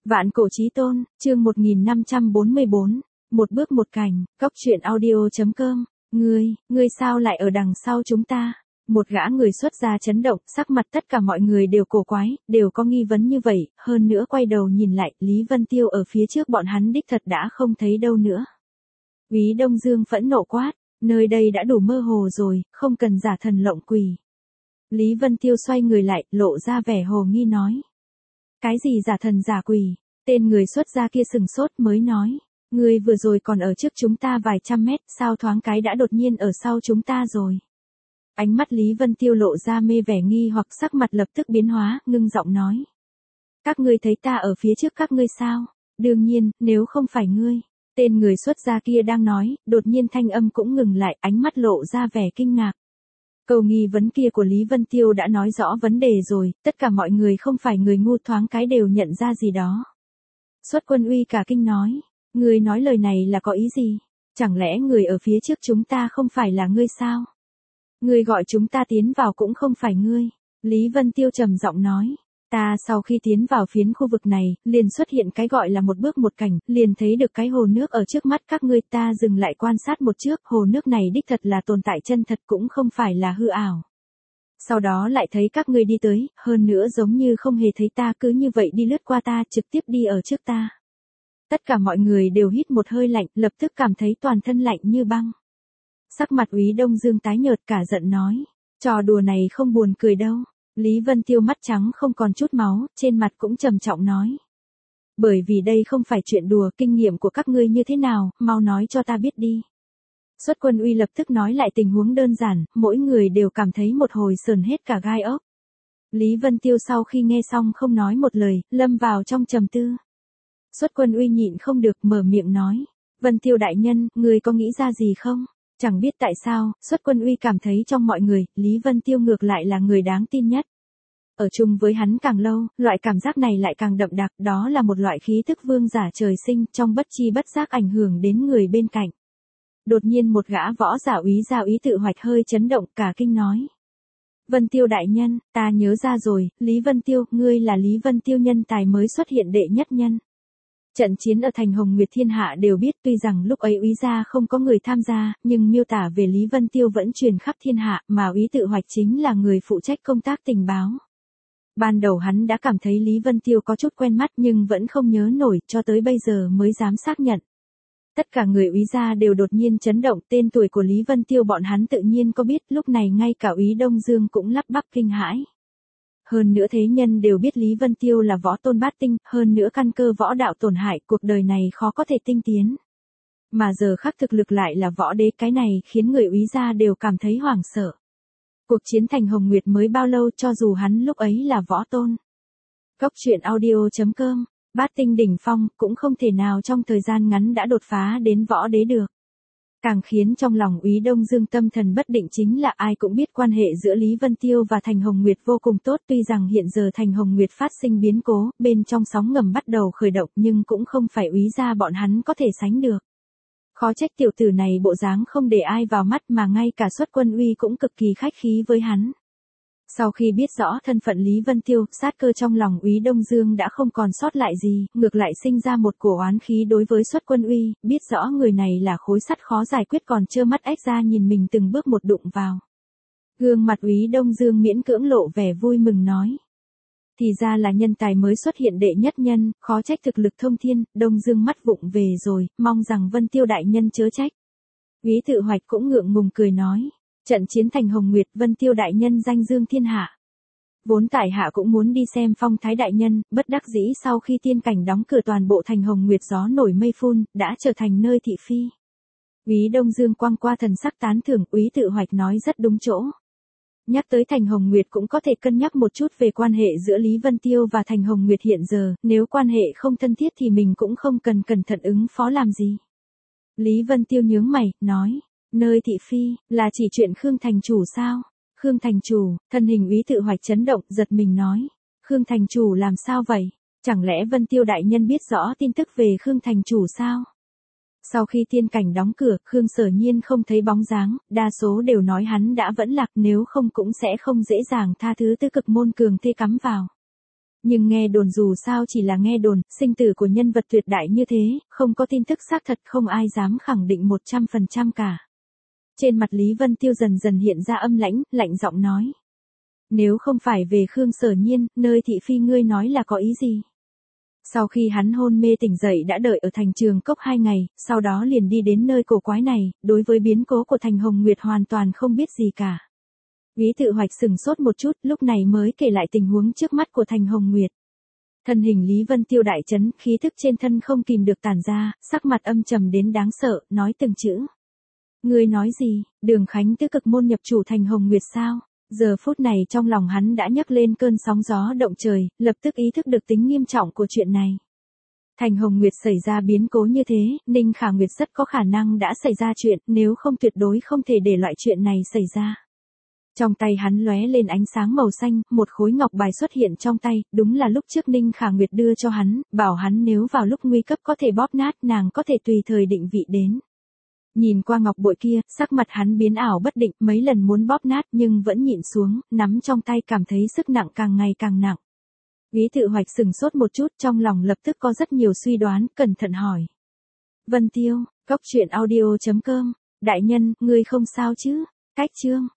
Vạn cổ chí tôn, chương 1544, một bước một cảnh, Cóc truyện audio.com, ngươi sao lại ở đằng sau chúng ta? Một gã người xuất gia chấn động, sắc mặt tất cả mọi người đều cổ quái, đều có nghi vấn như vậy, hơn nữa quay đầu nhìn lại, Lý Vân Tiêu ở phía trước bọn hắn đích thật đã không thấy đâu nữa. Úy Đông Dương phẫn nộ quát, nơi đây đã đủ mơ hồ rồi, không cần giả thần lộng quỷ. Lý Vân Tiêu xoay người lại, lộ ra vẻ hồ nghi nói. Cái gì giả thần giả quỷ? Tên người xuất gia kia sừng sốt mới nói. Ngươi vừa rồi còn ở trước chúng ta vài trăm mét, sao thoáng cái đã đột nhiên ở sau chúng ta rồi? Ánh mắt Lý Vân Tiêu lộ ra mê vẻ nghi hoặc sắc mặt lập tức biến hóa, ngưng giọng nói. Các ngươi thấy ta ở phía trước các ngươi sao? Đương nhiên, nếu không phải ngươi. Tên người xuất gia kia đang nói, đột nhiên thanh âm cũng ngừng lại, ánh mắt lộ ra vẻ kinh ngạc. Câu nghi vấn kia của Lý Vân Tiêu đã nói rõ vấn đề rồi, tất cả mọi người không phải người ngu thoáng cái đều nhận ra gì đó. Xuất Quân Uy cả kinh nói, ngươi nói lời này là có ý gì? Chẳng lẽ người ở phía trước chúng ta không phải là ngươi sao? Ngươi gọi chúng ta tiến vào cũng không phải ngươi. Lý Vân Tiêu trầm giọng nói. Ta sau khi tiến vào phiến khu vực này, liền xuất hiện cái gọi là một bước một cảnh, liền thấy được cái hồ nước ở trước mắt các ngươi, ta dừng lại quan sát một trước, hồ nước này đích thật là tồn tại chân thật cũng không phải là hư ảo. Sau đó lại thấy các ngươi đi tới, hơn nữa giống như không hề thấy ta, cứ như vậy đi lướt qua ta, trực tiếp đi ở trước ta. Tất cả mọi người đều hít một hơi lạnh, lập tức cảm thấy toàn thân lạnh như băng. Sắc mặt Úy Đông Dương tái nhợt cả giận nói, trò đùa này không buồn cười đâu. Lý Vân Tiêu mắt trắng không còn chút máu, trên mặt cũng trầm trọng nói. Bởi vì đây không phải chuyện đùa, kinh nghiệm của các ngươi như thế nào, mau nói cho ta biết đi. Xuất Quân Uy lập tức nói lại tình huống đơn giản, mỗi người đều cảm thấy một hồi sờn hết cả gai ốc. Lý Vân Tiêu sau khi nghe xong không nói một lời, lâm vào trong trầm tư. Xuất Quân Uy nhịn không được mở miệng nói. Vân Tiêu đại nhân, ngươi có nghĩ ra gì không? Chẳng biết tại sao, Xuất Quân Uy cảm thấy trong mọi người, Lý Vân Tiêu ngược lại là người đáng tin nhất. Ở chung với hắn càng lâu, loại cảm giác này lại càng đậm đặc, đó là một loại khí thức vương giả trời sinh, trong bất chi bất giác ảnh hưởng đến người bên cạnh. Đột nhiên một gã võ giả úy tự hoạch hơi chấn động, cả kinh nói. Vân Tiêu đại nhân, ta nhớ ra rồi, Lý Vân Tiêu, ngươi là Lý Vân Tiêu nhân tài mới xuất hiện đệ nhất nhân. Trận chiến ở thành Hồng Nguyệt thiên hạ đều biết, tuy rằng lúc ấy úy gia không có người tham gia, nhưng miêu tả về Lý Vân Tiêu vẫn truyền khắp thiên hạ, mà úy tự hoạch chính là người phụ trách công tác tình báo. Ban đầu hắn đã cảm thấy Lý Vân Tiêu có chút quen mắt nhưng vẫn không nhớ nổi, cho tới bây giờ mới dám xác nhận. Tất cả người úy gia đều đột nhiên chấn động, tên tuổi của Lý Vân Tiêu bọn hắn tự nhiên có biết, lúc này ngay cả Úy Đông Dương cũng lắp bắp kinh hãi. Hơn nữa thế nhân đều biết Lý Vân Tiêu là võ tôn bát tinh, hơn nữa căn cơ võ đạo tổn hại, cuộc đời này khó có thể tinh tiến. Mà giờ khắc thực lực lại là võ đế, cái này khiến người úy gia đều cảm thấy hoảng sợ. Cuộc chiến thành Hồng Nguyệt mới bao lâu, cho dù hắn lúc ấy là võ tôn. Cóc truyện audio.com, bát tinh đỉnh phong, cũng không thể nào trong thời gian ngắn đã đột phá đến võ đế được. Càng khiến trong lòng Úy Đông Dương tâm thần bất định chính là ai cũng biết quan hệ giữa Lý Vân Tiêu và Thành Hồng Nguyệt vô cùng tốt, tuy rằng hiện giờ Thành Hồng Nguyệt phát sinh biến cố, bên trong sóng ngầm bắt đầu khởi động nhưng cũng không phải úy gia bọn hắn có thể sánh được. Khó trách tiểu tử này bộ dáng không để ai vào mắt mà ngay cả Xuất Quân Uy cũng cực kỳ khách khí với hắn. Sau khi biết rõ thân phận Lý Vân Tiêu, sát cơ trong lòng Úy Đông Dương đã không còn sót lại gì, ngược lại sinh ra một cổ oán khí đối với Xuất Quân Uy, biết rõ người này là khối sắt khó giải quyết còn trơ mắt ếch ra nhìn mình từng bước một đụng vào. Gương mặt Úy Đông Dương miễn cưỡng lộ vẻ vui mừng nói. Thì ra là nhân tài mới xuất hiện đệ nhất nhân, khó trách thực lực thông thiên, Đông Dương mắt vụng về rồi, mong rằng Vân Tiêu đại nhân chớ trách. Úy tự hoạch cũng ngượng ngùng cười nói. Trận chiến thành Hồng Nguyệt, Vân Tiêu đại nhân danh dương thiên hạ. Vốn tại hạ cũng muốn đi xem phong thái đại nhân, bất đắc dĩ sau khi tiên cảnh đóng cửa toàn bộ thành Hồng Nguyệt gió nổi mây phun, đã trở thành nơi thị phi. Úy Đông Dương quăng qua thần sắc tán thưởng, Úy tự hoạch nói rất đúng chỗ. Nhắc tới thành Hồng Nguyệt cũng có thể cân nhắc một chút về quan hệ giữa Lý Vân Tiêu và thành Hồng Nguyệt hiện giờ, nếu quan hệ không thân thiết thì mình cũng không cần cẩn thận ứng phó làm gì. Lý Vân Tiêu nhướng mày, nói. Nơi thị phi, là chỉ chuyện Khương Thành Chủ sao? Khương Thành Chủ, thân hình Úy tự hoạch chấn động, giật mình nói. Khương Thành Chủ làm sao vậy? Chẳng lẽ Vân Tiêu đại nhân biết rõ tin tức về Khương Thành Chủ sao? Sau khi tiên cảnh đóng cửa, Khương Sở Nhiên không thấy bóng dáng, đa số đều nói hắn đã vẫn lạc, nếu không cũng sẽ không dễ dàng tha thứ tư cực môn cường thê cắm vào. Nhưng nghe đồn dù sao chỉ là nghe đồn, sinh tử của nhân vật tuyệt đại như thế, không có tin tức xác thật không ai dám khẳng định 100% cả. Trên mặt Lý Vân Tiêu dần dần hiện ra âm lãnh, lạnh giọng nói. Nếu không phải về Khương Sở Nhiên, nơi thị phi ngươi nói là có ý gì? Sau khi hắn hôn mê tỉnh dậy đã đợi ở thành Trường Cốc 2 ngày, sau đó liền đi đến nơi cổ quái này, đối với biến cố của thành Hồng Nguyệt hoàn toàn không biết gì cả. Quý Tự Hoạch sừng sốt một chút, lúc này mới kể lại tình huống trước mắt của thành Hồng Nguyệt. Thân hình Lý Vân Tiêu đại chấn, khí thức trên thân không kìm được tản ra, sắc mặt âm trầm đến đáng sợ, nói từng chữ. Ngươi nói gì, Đường Khánh Tứ cực môn nhập chủ thành Hồng Nguyệt sao? Giờ phút này trong lòng hắn đã nhấc lên cơn sóng gió động trời, lập tức ý thức được tính nghiêm trọng của chuyện này. Thành Hồng Nguyệt xảy ra biến cố như thế, Ninh Khả Nguyệt rất có khả năng đã xảy ra chuyện, nếu không tuyệt đối không thể để loại chuyện này xảy ra. Trong tay hắn lóe lên ánh sáng màu xanh, một khối ngọc bài xuất hiện trong tay, đúng là lúc trước Ninh Khả Nguyệt đưa cho hắn, bảo hắn nếu vào lúc nguy cấp có thể bóp nát, nàng có thể tùy thời định vị đến. Nhìn qua ngọc bội kia, sắc mặt hắn biến ảo bất định, mấy lần muốn bóp nát nhưng vẫn nhịn xuống, nắm trong tay cảm thấy sức nặng càng ngày càng nặng. Quý Tự Hoạch sừng sốt một chút, trong lòng lập tức có rất nhiều suy đoán, cẩn thận hỏi. Vân Tiêu, cốc truyện audio.com, đại nhân, ngươi không sao chứ? Cách chương.